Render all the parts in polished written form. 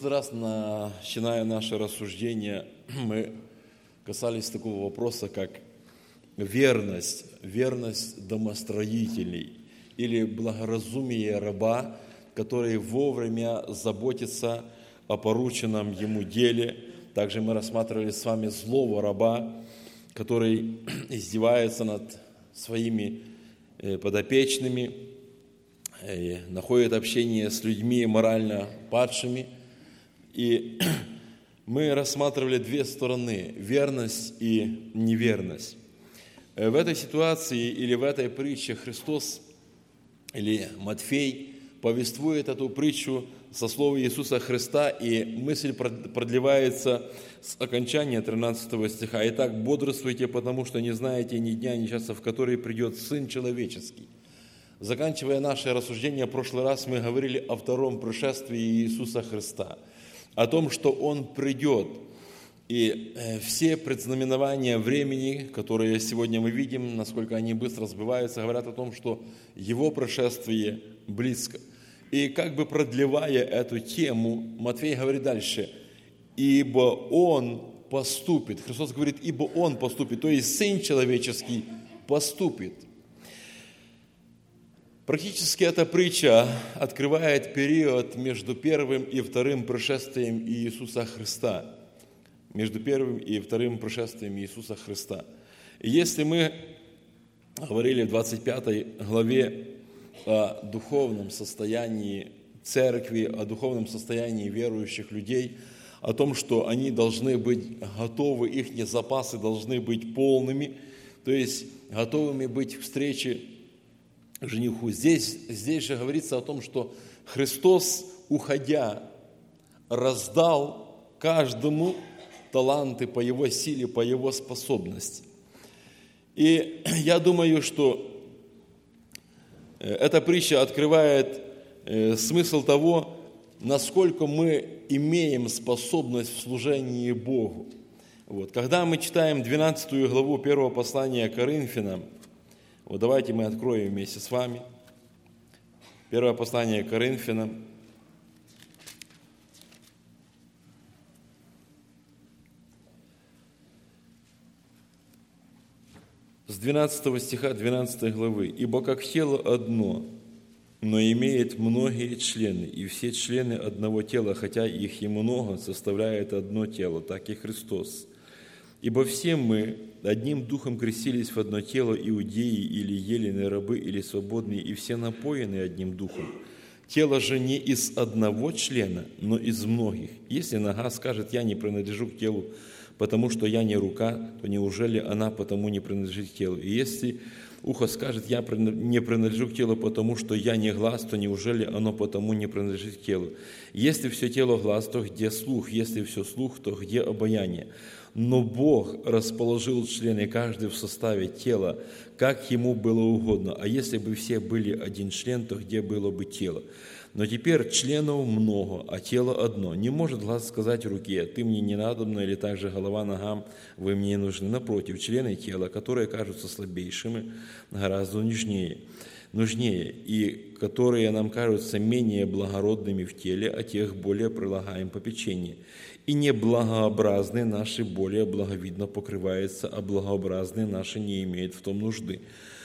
Раз, начиная наше рассуждение, мы касались такого вопроса, как верность домостроителей или благоразумие раба, который вовремя заботится о порученном ему деле. Также мы рассматривали с вами злого раба, который издевается над своими подопечными, находит общение с людьми морально падшими. И мы рассматривали две стороны – верность и неверность. В этой ситуации или в этой притче Христос или Матфей повествует эту притчу со слов Иисуса Христа, и мысль продлевается с окончания 13 стиха. «Итак, бодрствуйте, потому что не знаете ни дня, ни часа, в который придет Сын Человеческий». Заканчивая наше рассуждение, в прошлый раз мы говорили о втором пришествии Иисуса Христа, о том, что Он придет. И все предзнаменования времени, которые сегодня мы видим, насколько они быстро сбываются, говорят о том, что Его пришествие близко. И как бы продлевая эту тему, Матфей говорит дальше: «Ибо Он поступит». Христос говорит: «Ибо Он поступит», то есть Сын Человеческий поступит. Практически эта притча открывает период между первым и вторым пришествием Иисуса Христа. Между первым и вторым пришествием Иисуса Христа. И если мы говорили в 25 главе о духовном состоянии церкви, о духовном состоянии верующих людей, о том, что они должны быть готовы, их запасы должны быть полными, то есть готовыми быть к встрече жениху. Здесь же говорится о том, что Христос, уходя, раздал каждому таланты по его силе, по его способности. И я думаю, что эта притча открывает смысл того, насколько мы имеем способность в служении Богу. Когда мы читаем 12 главу 1 послания Коринфянам, давайте мы откроем вместе с вами. Первое послание Коринфянам. С 12 стиха 12 главы. «Ибо как тело одно, но имеет многие члены, и все члены одного тела, хотя их и много, составляет одно тело, так и Христос. Ибо все мы одним духом крестились в одно тело, иудеи или елены, рабы или свободные, и все напоены одним духом. Тело же не из одного члена, но из многих. Если нога скажет: я не принадлежу к телу, потому что я не рука, то неужели она потому не принадлежит к телу? И если ухо скажет: я не принадлежу к телу, потому что я не глаз, то неужели оно потому не принадлежит к телу? Если все тело глаз, то где слух? Если все слух, то где обоняние? Но Бог расположил члены каждый в составе тела, как Ему было угодно. А если бы все были один член, то где было бы тело? Но теперь членов много, а тело одно. Не может глаз сказать руке: ты мне не надобна, или также голова ногам: вы мне не нужны. Напротив, члены тела, которые кажутся слабейшими, гораздо нужнее, и которые нам кажутся менее благородными в теле, а тех более прилагаем попечение. И неблагообразные наши более благовидно покрываются, а благообразные наши не имеют в том нужды».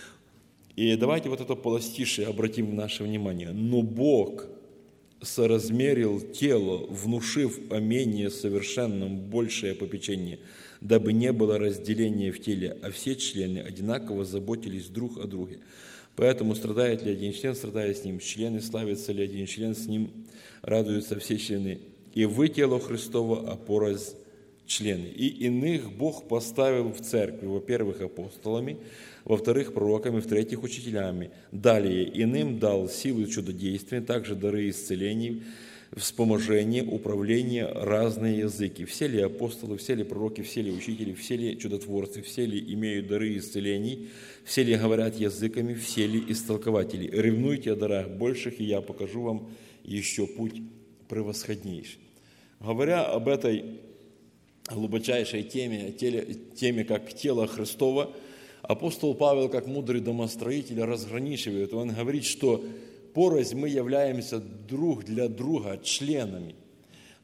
И давайте это полостишее обратим наше внимание. «Но Бог соразмерил тело, внушив о менее совершенном большее попечение, дабы не было разделения в теле, а все члены одинаково заботились друг о друге. Поэтому страдает ли один член, страдает с ним члены, славится ли один член, с ним радуются все члены. И вы тело Христово, а порознь члены. И иных Бог поставил в церкви, во-первых, апостолами, во-вторых, пророками, в-третьих, учителями. Далее иным дал силу чудодействия, также дары исцелений, вспоможения, управления, разные языки. Все ли апостолы, все ли пророки, все ли учители, все ли чудотворцы, все ли имеют дары исцелений, все ли говорят языками, все ли истолкователи. Ревнуйте о дарах больших, и я покажу вам еще путь превосходнейший». Говоря об этой глубочайшей теме как тело Христово, апостол Павел, как мудрый домостроитель, разграничивает. Он говорит, что порознь мы являемся друг для друга членами.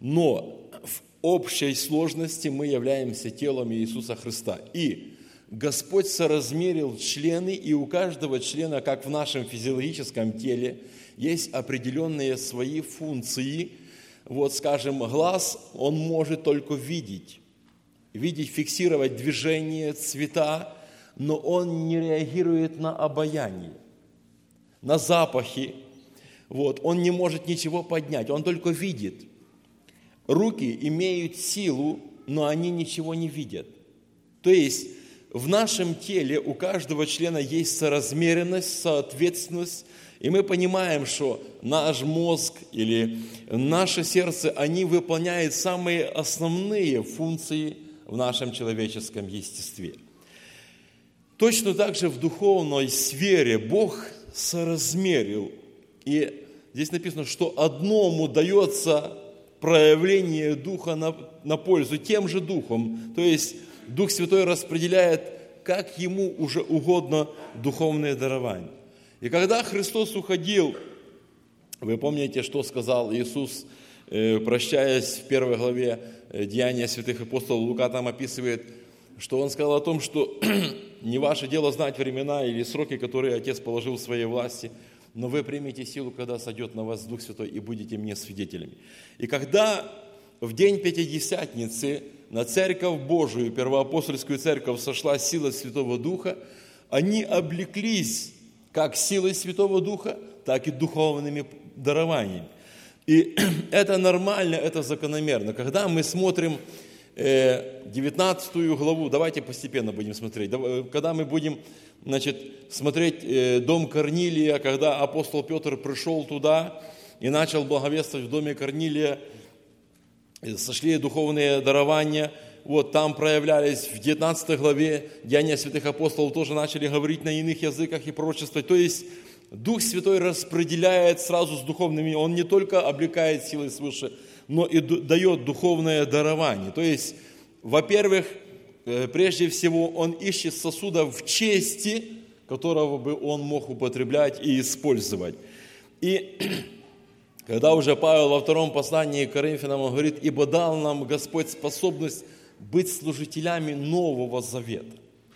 Но в общей сложности мы являемся телом Иисуса Христа. И Господь соразмерил члены, и у каждого члена, как в нашем физиологическом теле, есть определенные свои функции. Вот, скажем, глаз, он может только видеть, фиксировать движение, цвета, но он не реагирует на обоняние, на запахи. Вот, он не может ничего поднять, он только видит. Руки имеют силу, но они ничего не видят. То есть в нашем теле у каждого члена есть соразмеренность, соответственность, и мы понимаем, что наш мозг или наше сердце, они выполняют самые основные функции в нашем человеческом естестве. Точно так же в духовной сфере Бог соразмерил. И здесь написано, что одному дается проявление Духа на пользу тем же Духом. То есть Дух Святой распределяет, как Ему уже угодно, духовные дарования. И когда Христос уходил, вы помните, что сказал Иисус, прощаясь в 1 главе Деяния святых апостолов, Лука там описывает, что Он сказал о том, что не ваше дело знать времена или сроки, которые Отец положил в своей власти, но вы примете силу, когда сойдет на вас Дух Святой, и будете мне свидетелями. И когда в день Пятидесятницы на Церковь Божию, первоапостольскую церковь, сошла сила Святого Духа, они облеклись как силой Святого Духа, так и духовными дарованиями. И это нормально, это закономерно. Когда мы смотрим 19 главу, давайте постепенно будем смотреть, когда мы будем смотреть дом Корнилия, когда апостол Петр пришел туда и начал благовествовать в доме Корнилия, сошли духовные дарования, вот там проявлялись в 19 главе Деяния святых апостолов, тоже начали говорить на иных языках и пророчествовать. То есть Дух Святой распределяет сразу с духовными, Он не только облекает силой свыше, но и дает духовное дарование. То есть, во-первых, прежде всего, Он ищет сосуда в чести, которого бы Он мог употреблять и использовать. И когда уже Павел во втором послании к Коринфянам он говорит, «Ибо дал нам Господь способность быть служителями Нового Завета».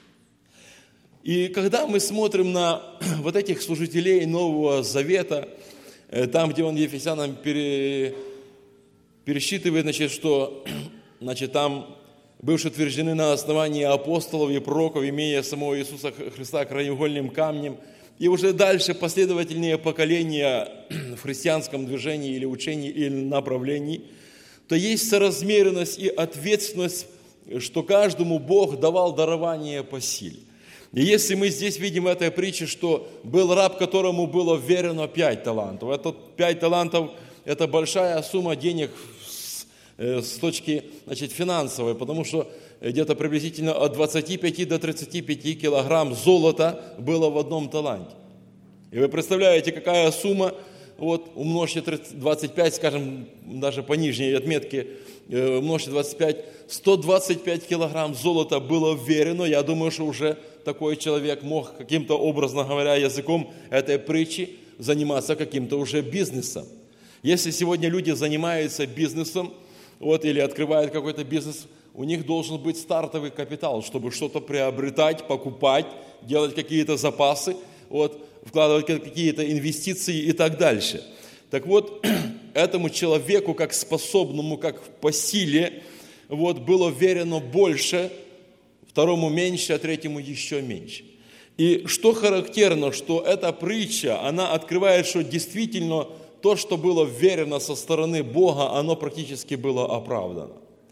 И когда мы смотрим на вот этих служителей Нового Завета, там, где он Ефесянам пересчитывает, что там бывшие утверждены на основании апостолов и пророков, имея самого Иисуса Христа краеугольным камнем, и уже дальше последовательные поколения в христианском движении или учении, или направлении, то есть соразмеренность и ответственность, что каждому Бог давал дарование по силе. И если мы здесь видим в этой притче, что был раб, которому было вверено 5 талантов. Это 5 талантов – это большая сумма денег с точки финансовой, потому что где-то приблизительно от 25 до 35 килограмм золота было в одном таланте. И вы представляете, какая сумма, вот умножьте 25, скажем, даже по нижней отметке, умножьте 25, 125 килограмм золота было вверено. Я думаю, что уже такой человек мог каким-то, образно говоря, языком этой притчи заниматься каким-то уже бизнесом. Если сегодня люди занимаются бизнесом, или открывают какой-то бизнес, у них должен быть стартовый капитал, чтобы что-то приобретать, покупать, делать какие-то запасы, вкладывать какие-то инвестиции и так дальше. Так вот, этому человеку, как способному, как по силе, было верено больше, второму меньше, а третьему еще меньше. И что характерно, что эта притча, она открывает, что действительно то, что было верено со стороны Бога, оно практически было оправдано.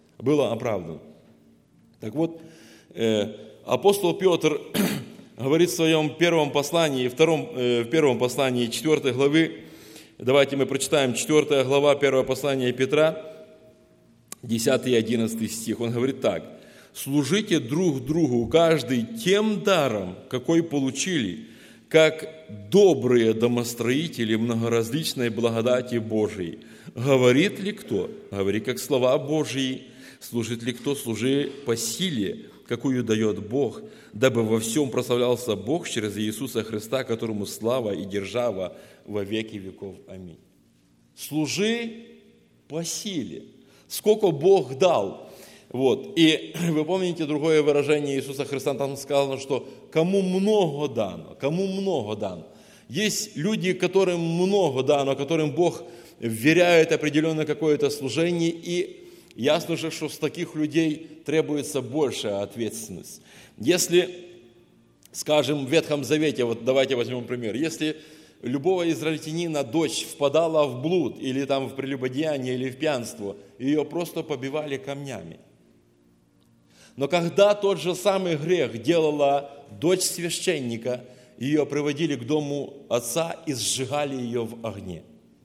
Так вот, апостол Петр говорит в своем первом послании, в первом послании 4 главы, давайте мы прочитаем 4 глава 1 послания Петра, 10 и 11 стих. Он говорит так: «Служите друг другу, каждый тем даром, какой получили, как добрые домостроители многоразличной благодати Божией. Говорит ли кто? Говори, как слова Божьи. Служит ли кто? Служи по силе, какую дает Бог, дабы во всем прославлялся Бог через Иисуса Христа, которому слава и держава во веки веков. Аминь». Служи по силе. Сколько Бог дал. Вот. И вы помните другое выражение Иисуса Христа, там сказано, что кому много дано, кому много дано. Есть люди, которым много дано, которым Бог вверяет определенное какое-то служение, и ясно же, что с таких людей требуется большая ответственность. Если, скажем, в Ветхом Завете, вот давайте возьмем пример, если любого израильтянина дочь впадала в блуд, или там в прелюбодеяние, или в пьянство, ее просто побивали камнями. Но когда тот же самый грех делала дочь священника, ее приводили к дому отца и сжигали ее в огне.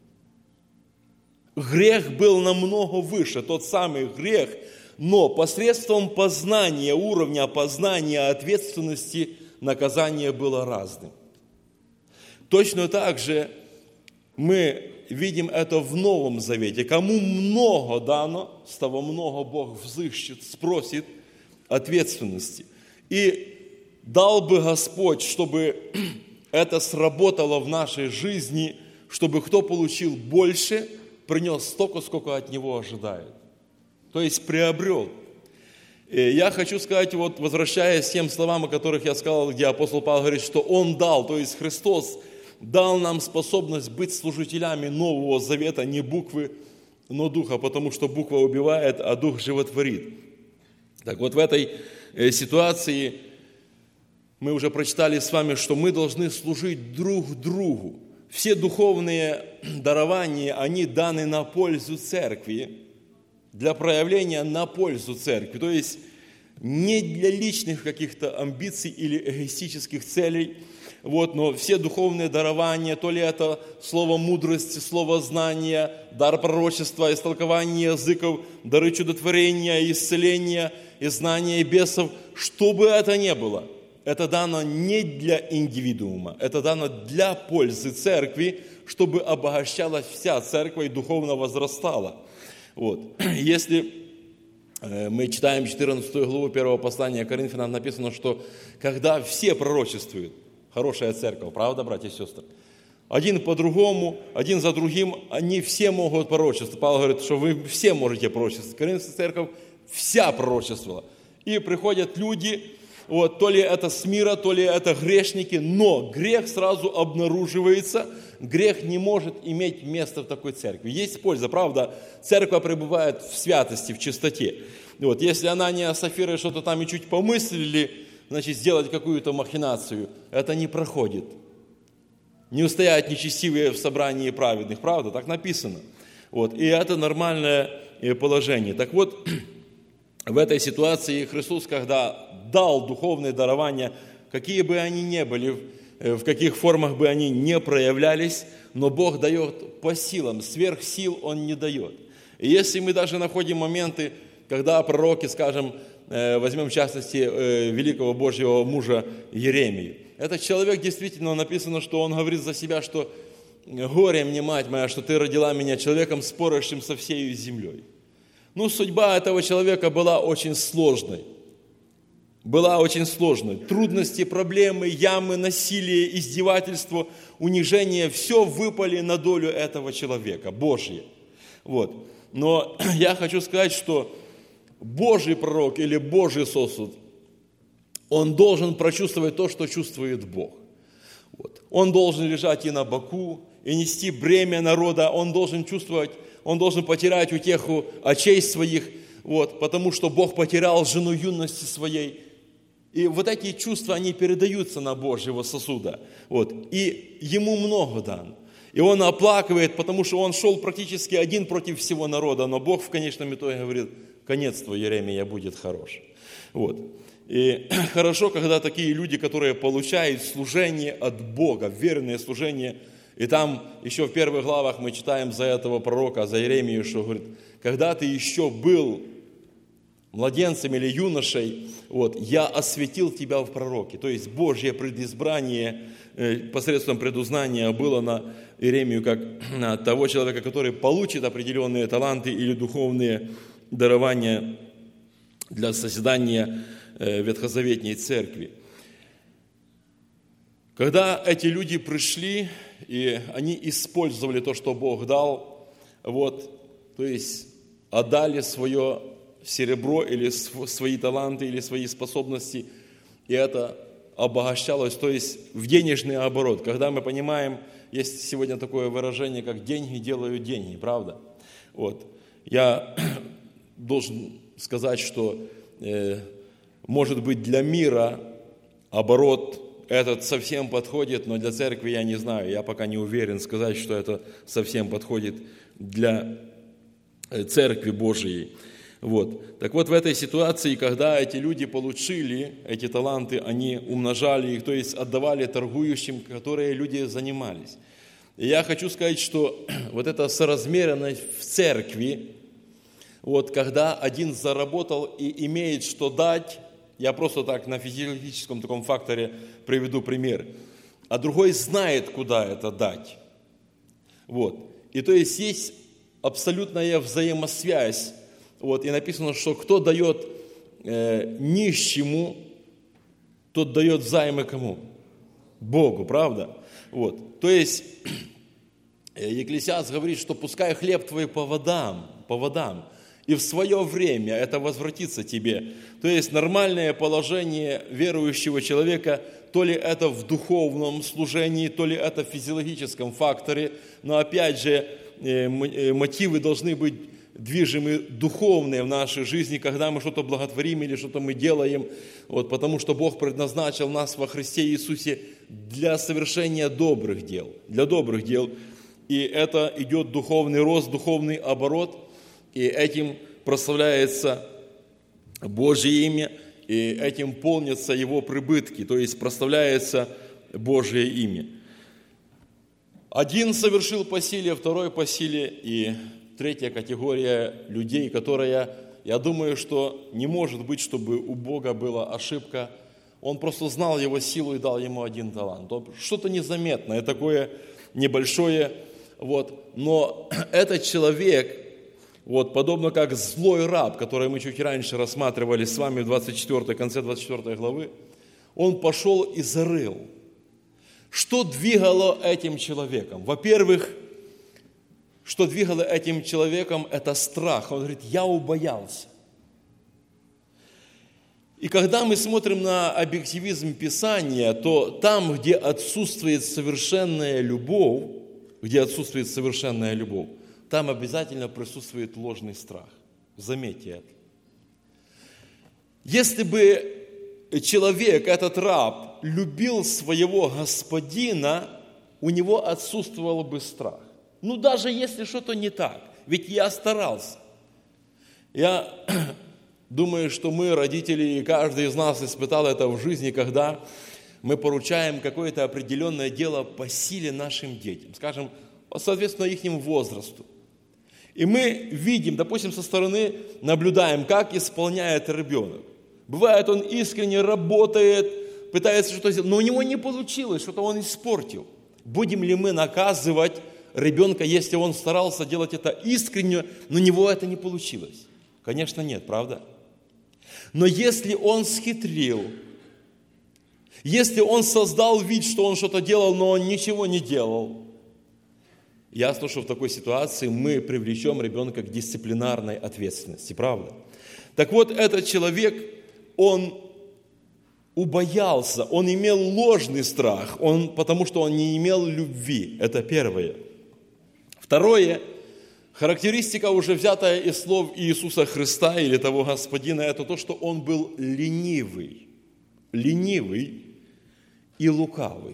Грех был намного выше, тот самый грех, но посредством познания, уровня познания ответственности, наказание было разным. Точно так же мы видим это в Новом Завете. Кому много дано, с того много Бог взыщет, спросит ответственности. И дал бы Господь, чтобы это сработало в нашей жизни, чтобы кто получил больше, принес столько, сколько от него ожидает. То есть приобрел. И я хочу сказать, вот возвращаясь к тем словам, о которых я сказал, где апостол Павел говорит, что Он дал, то есть Христос дал нам способность быть служителями Нового Завета, не буквы, но духа, потому что буква убивает, а дух животворит. Так вот в этой ситуации мы уже прочитали с вами, что мы должны служить друг другу. Все духовные дарования, они даны на пользу церкви, для проявления на пользу церкви. То есть не для личных каких-то амбиций или эгоистических целей, вот, но все духовные дарования, то ли это слово мудрости, слово знания, дар пророчества, истолкование языков, дары чудотворения, исцеления, и знания бесов, что бы это ни было, это дано не для индивидуума, это дано для пользы церкви, чтобы обогащалась вся церковь и духовно возрастала. Вот. Если мы читаем 14 главу 1 послания Коринфянам, написано, что когда все пророчествуют, хорошая церковь, правда, братья и сестры? Один по-другому, один за другим, они все могут пророчествовать. Павел говорит, что вы все можете пророчествовать. Коринфянская церковь вся пророчествовала. И приходят люди, вот, то ли это с мира, то ли это грешники, но грех сразу обнаруживается, грех не может иметь места в такой церкви. Есть польза, правда, церковь пребывает в святости, в чистоте. Вот, если Анания с Сафирой что-то там и чуть помыслили, значит, сделать какую-то махинацию, это не проходит. Не устоят нечестивые в собрании праведных, правда, так написано. Вот, и это нормальное положение. Так вот, в этой ситуации Христос, когда дал духовные дарования, какие бы они ни были, в каких формах бы они не проявлялись, но Бог дает по силам, сверх сил Он не дает. И если мы даже находим моменты, когда пророки, скажем, возьмем в частности великого Божьего мужа Еремию, этот человек действительно написано, что он говорит за себя, что «Горе мне, мать моя, что ты родила меня человеком, спорящим со всей землей». Ну, судьба этого человека была очень сложной. Была очень сложной. Трудности, проблемы, ямы, насилие, издевательство, унижение – все выпали на долю этого человека, Божье. Вот. Но я хочу сказать, что Божий пророк или Божий сосуд, он должен прочувствовать то, что чувствует Бог. Вот. Он должен лежать и на боку, и нести бремя народа, он должен чувствовать, он должен потерять утеху очей своих, вот, потому что Бог потерял жену юности своей. И вот эти чувства, они передаются на Божьего сосуда. Вот. И ему много дано. И он оплакивает, потому что он шел практически один против всего народа, но Бог в конечном итоге говорит, конец твой, Еремия, будет хорош. Вот. И хорошо, когда такие люди, которые получают служение от Бога, верное служение, и там еще в первых главах мы читаем за этого пророка, за Еремию, что говорит, когда ты еще был младенцем или юношей, вот, я осветил тебя в пророке. То есть Божье предизбрание посредством предузнания было на Иеремию, как на того человека, который получит определенные таланты или духовные дарования для созидания ветхозаветней церкви. Когда эти люди пришли, и они использовали то, что Бог дал, вот, то есть отдали свое серебро или свои таланты, или свои способности, и это обогащалось, то есть в денежный оборот. Когда мы понимаем, есть сегодня такое выражение, как «деньги делают деньги», правда? Вот. Я должен сказать, что, может быть, для мира оборот этот совсем подходит, но для церкви я не знаю, я пока не уверен сказать, что это совсем подходит для церкви Божией. Вот. Так вот, в этой ситуации, когда эти люди получили эти таланты, они умножали их, то есть отдавали торгующим, которые люди занимались. И я хочу сказать, что вот эта соразмеренность в церкви, вот, когда один заработал и имеет что дать, я просто так на физиологическом таком факторе приведу пример, а другой знает, куда это дать. Вот. И то есть абсолютная взаимосвязь. Вот, и написано, что кто дает нищему, тот дает взаймы кому? Богу, правда? Вот. То есть Екклесиаст говорит, что пускай хлеб твой по водам, и в свое время это возвратится тебе. То есть нормальное положение верующего человека, то ли это в духовном служении, то ли это в физиологическом факторе, но опять же мотивы должны быть движимы духовные в нашей жизни, когда мы что-то благотворим или что-то мы делаем, вот, потому что Бог предназначил нас во Христе Иисусе для совершения добрых дел, для добрых дел. И это идет духовный рост, духовный оборот, и этим прославляется Божье имя, и этим полнятся его прибытки, то есть прославляется Божье имя. Один совершил по силе, второй по силе, и третья категория людей, которая, я думаю, что не может быть, чтобы у Бога была ошибка. Он просто знал его силу и дал ему один талант. Что-то незаметное, такое небольшое. Вот. Но этот человек, вот, подобно как злой раб, который мы чуть раньше рассматривали с вами в конце 24 главы, он пошел и зарыл. Что двигало этим человеком? Во-первых, что двигало этим человеком, это страх. Он говорит, я убоялся. И когда мы смотрим на объективизм Писания, то там, где отсутствует совершенная любовь, там обязательно присутствует ложный страх. Заметьте это. Если бы человек, этот раб, любил своего господина, у него отсутствовал бы страх. Ну, даже если что-то не так, ведь я старался. Я думаю, что мы, родители, и каждый из нас испытал это в жизни, когда мы поручаем какое-то определенное дело по силе нашим детям, скажем, соответственно, их возрасту. И мы видим, допустим, со стороны наблюдаем, как исполняет ребенок. Бывает, он искренне работает, пытается что-то сделать, но у него не получилось, что-то он испортил. Будем ли мы наказывать ребенка, если он старался делать это искренне, но у него это не получилось? Конечно, нет, правда? Но если он схитрил, если он создал вид, что он что-то делал, но он ничего не делал, ясно, что в такой ситуации мы привлечем ребенка к дисциплинарной ответственности, правда? Так вот, этот человек, он убоялся, он имел ложный страх, потому что он не имел любви. Это первое. Второе, характеристика, уже взятая из слов Иисуса Христа или того Господина, это то, что он был ленивый и лукавый.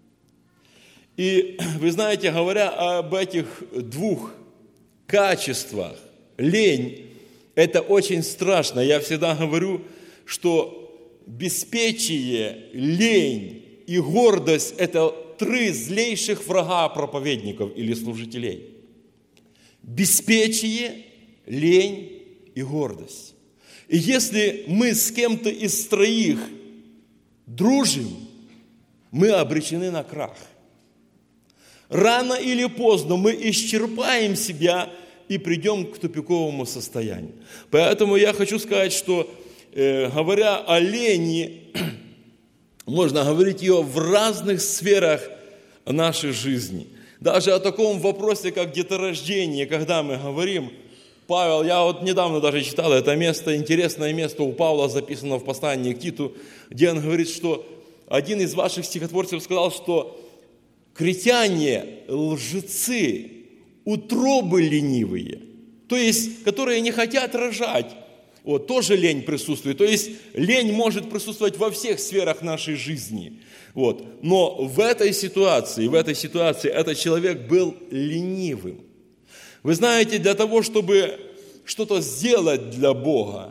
И вы знаете, говоря об этих двух качествах, лень – это очень страшно. Я всегда говорю, что беспечие, лень и гордость – это 3 злейших врага проповедников или служителей. Беспечие, лень и гордость. И если мы с кем-то из 3 дружим, мы обречены на крах. Рано или поздно мы исчерпаем себя и придем к тупиковому состоянию. Поэтому я хочу сказать, что говоря о лени, можно говорить ее в разных сферах нашей жизни. Даже о таком вопросе, как деторождение, когда мы говорим, Павел, я вот недавно даже читал это место, интересное место у Павла записано в послании к Титу, где он говорит, что один из ваших стихотворцев сказал, что критяне, лжецы, утробы ленивые, то есть, которые не хотят рожать, вот, тоже лень присутствует. То есть, лень может присутствовать во всех сферах нашей жизни. Вот. Но в этой ситуации этот человек был ленивым. Вы знаете, для того, чтобы что-то сделать для Бога,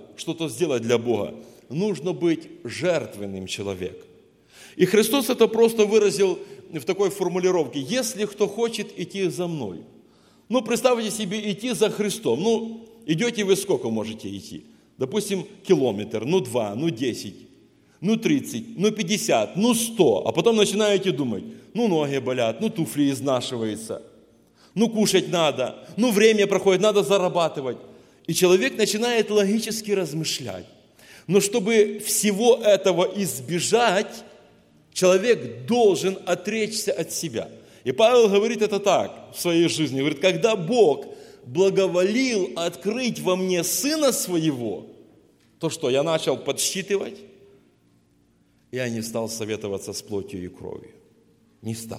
нужно быть жертвенным человеком. И Христос это просто выразил в такой формулировке: «Если кто хочет идти за мной». Ну, представьте себе, идти за Христом. Ну, идете вы сколько можете идти? Допустим, километр, 2, 10, 30, 50, 100. А потом начинаете думать: ноги болят, туфли изнашиваются, кушать надо, время проходит, надо зарабатывать. И человек начинает логически размышлять. Но чтобы всего этого избежать, человек должен отречься от себя. И Павел говорит это так в своей жизни. Говорит, когда Бог благоволил открыть во мне Сына Своего, то что, я начал подсчитывать, я не стал советоваться с плотью и кровью. Не стал.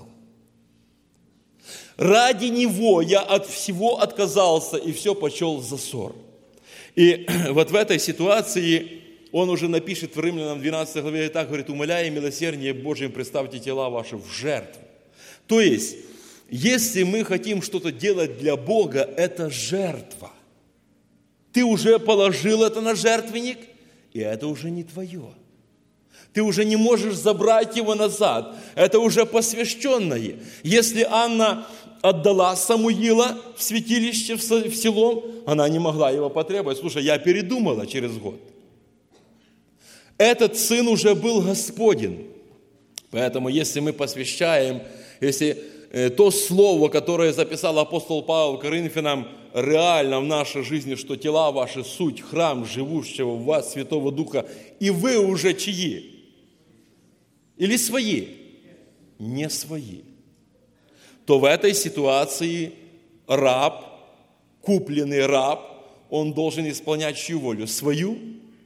Ради Него я от всего отказался и все почел за ссор. И вот в этой ситуации он уже напишет в Римлянам 12 главе и так, говорит, умоляя милосердие Божьим, представьте тела ваши в жертву. То есть, если мы хотим что-то делать для Бога, это жертва. Ты уже положил это на жертвенник, и это уже не твое. Ты уже не можешь забрать его назад. Это уже посвященное. Если Анна отдала Самуила в святилище, в село, она не могла его потребовать. Слушай, я передумала через год. Этот сын уже был Господен. Поэтому, если мы посвящаем, если то слово, которое записал апостол Павел Коринфянам, реально в нашей жизни, что тела ваши суть, храм живущего в вас Святого Духа, и вы уже чьи? Или свои? Не свои. То в этой ситуации раб, купленный раб, он должен исполнять чью волю? Свою?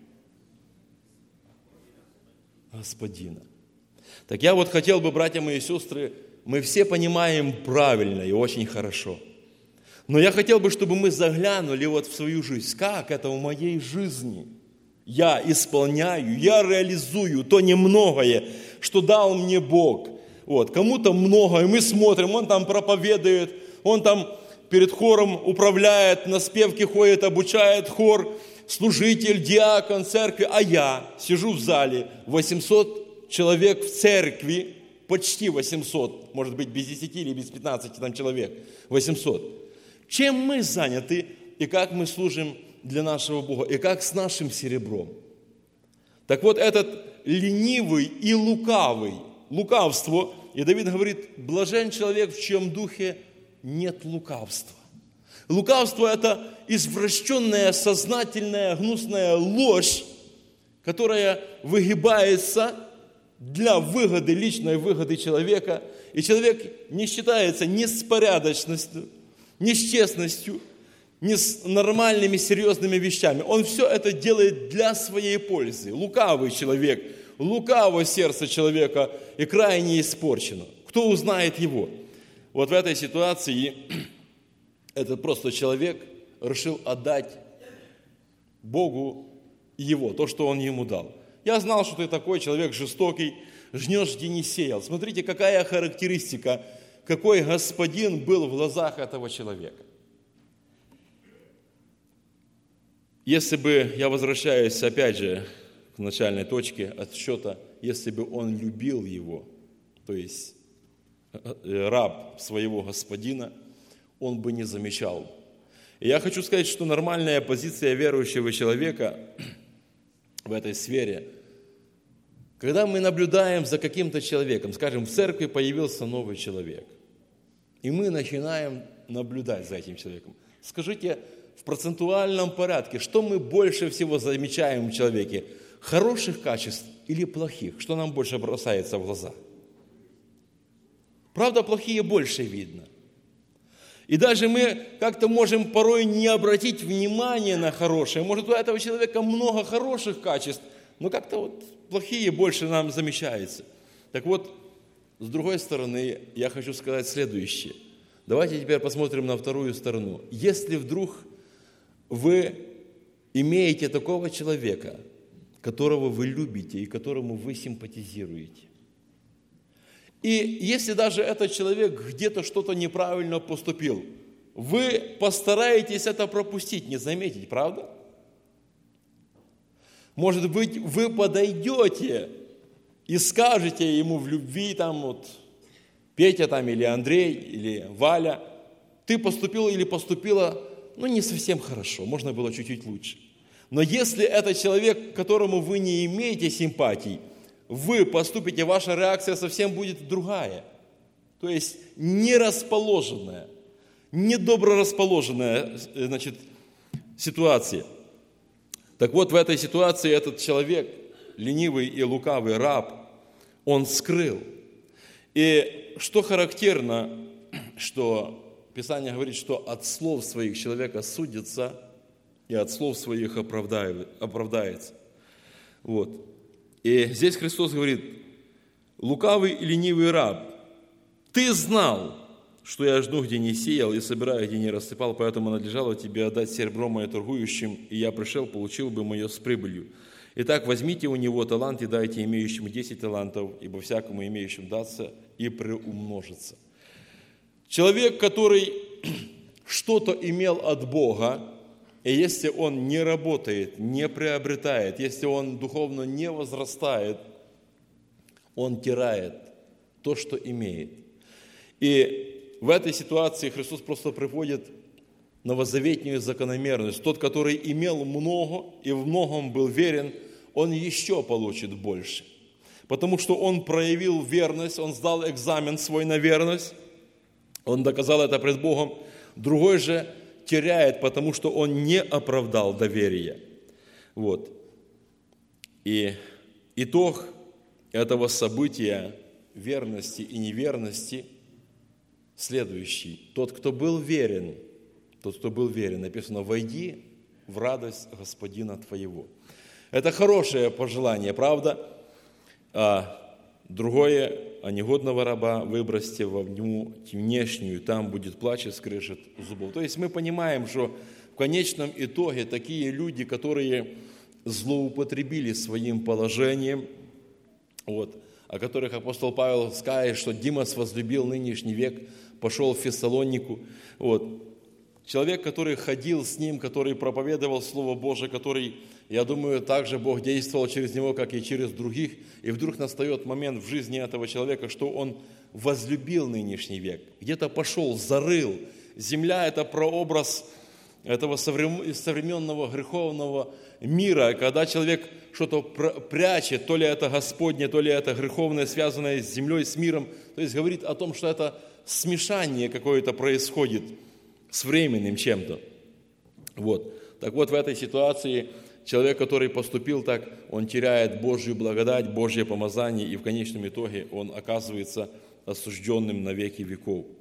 Господина. Так я вот хотел бы, братья мои и сестры, мы все понимаем правильно и очень хорошо. Но я хотел бы, чтобы мы заглянули вот в свою жизнь. Как это в моей жизни? Я исполняю, я реализую то немногое, что дал мне Бог. Вот, кому-то много, и мы смотрим, он там проповедует, он там перед хором управляет, на спевке ходит, обучает хор, служитель, диакон церкви, а я сижу в зале, 800 человек в церкви, почти 800, может быть, без 10 или без 15 там человек, 800. Чем мы заняты и как мы служим для нашего Бога, и как с нашим серебром? Так вот, этот ленивый и лукавый, лукавство, и Давид говорит, блажен человек, в чьем духе нет лукавства. Лукавство – это извращенная, сознательная, гнусная ложь, которая выгибается для выгоды, личной выгоды человека. И человек не считается ни с порядочностью, ни с честностью, ни с нормальными, серьезными вещами. Он все это делает для своей пользы. Лукавый человек, лукаво сердце человека и крайне испорчено. Кто узнает его? Вот в этой ситуации этот просто человек решил отдать Богу его, то, что он ему дал. Я знал, что ты такой человек жестокий, жнешь, где не сеял. Смотрите, какая характеристика, какой господин был в глазах этого человека. Если бы, я возвращаюсь опять же к начальной точке отсчета, если бы он любил его, то есть раб своего господина, он бы не замечал. И я хочу сказать, что нормальная позиция верующего человека в этой сфере, когда мы наблюдаем за каким-то человеком, скажем, в церкви появился новый человек, и мы начинаем наблюдать за этим человеком. Скажите, в процентуальном порядке, что мы больше всего замечаем в человеке? Хороших качеств или плохих? Что нам больше бросается в глаза? Правда, плохие больше видно. И даже мы как-то можем порой не обратить внимание на хорошее. Может, у этого человека много хороших качеств, но как-то вот плохие больше нам замечаются. Так вот, с другой стороны, я хочу сказать следующее. Давайте теперь посмотрим на вторую сторону. Если вдруг вы имеете такого человека, которого вы любите и которому вы симпатизируете, и если даже этот человек где-то что-то неправильно поступил, вы постараетесь это пропустить, не заметить, правда? Может быть, вы подойдете и скажете ему в любви, там вот, Петя там, или Андрей, или Валя, ты поступил или поступила, не совсем хорошо, можно было чуть-чуть лучше. Но если это человек, к которому вы не имеете симпатий, вы поступите, ваша реакция совсем будет другая. То есть нерасположенная, недоброрасположенная, ситуация. Так вот, в этой ситуации этот человек, ленивый и лукавый раб, он скрыл. И что характерно, что Писание говорит, что от слов своих человек осудится, и от слов своих оправдается. Вот. И здесь Христос говорит: лукавый и ленивый раб, ты знал, что я жду, где не сеял, и собираю, где не рассыпал, поэтому надлежало тебе отдать серебро мое торгующим, и я пришел, получил бы мое с прибылью. Итак, возьмите у него талант и дайте имеющему 10 талантов, ибо всякому имеющему дастся и приумножится. Человек, который что-то имел от Бога, и если он не работает, не приобретает, если он духовно не возрастает, он теряет то, что имеет. И в этой ситуации Христос просто приводит новозаветную закономерность. Тот, который имел много и в многом был верен, он еще получит больше. Потому что он проявил верность, он сдал экзамен свой на верность, он доказал это пред Богом. Другой же теряет, потому что он не оправдал доверия. Вот. И итог этого события верности и неверности следующий. Тот, кто был верен, написано: «Войди в радость Господина твоего». Это хорошее пожелание, правда? А другое: а негодного раба выбросьте во тьму темнешнюю, там будет плач и скрежет зубов. То есть мы понимаем, что в конечном итоге такие люди, которые злоупотребили своим положением, о которых апостол Павел скажет, что Димас возлюбил нынешний век, пошел в Фессалонику. Человек, который ходил с ним, который проповедовал Слово Божие, который, я думаю, также Бог действовал через него, как и через других. И вдруг настает момент в жизни этого человека, что он возлюбил нынешний век. Где-то пошел, зарыл. Земля – это прообраз этого современного греховного мира, когда человек что-то прячет, то ли это Господне, то ли это греховное, связанное с землей, с миром. То есть говорит о том, что это смешание какое-то происходит с временным чем-то. Так вот, в этой ситуации человек, который поступил так, он теряет Божью благодать, Божье помазание, и в конечном итоге он оказывается осужденным на веки веков.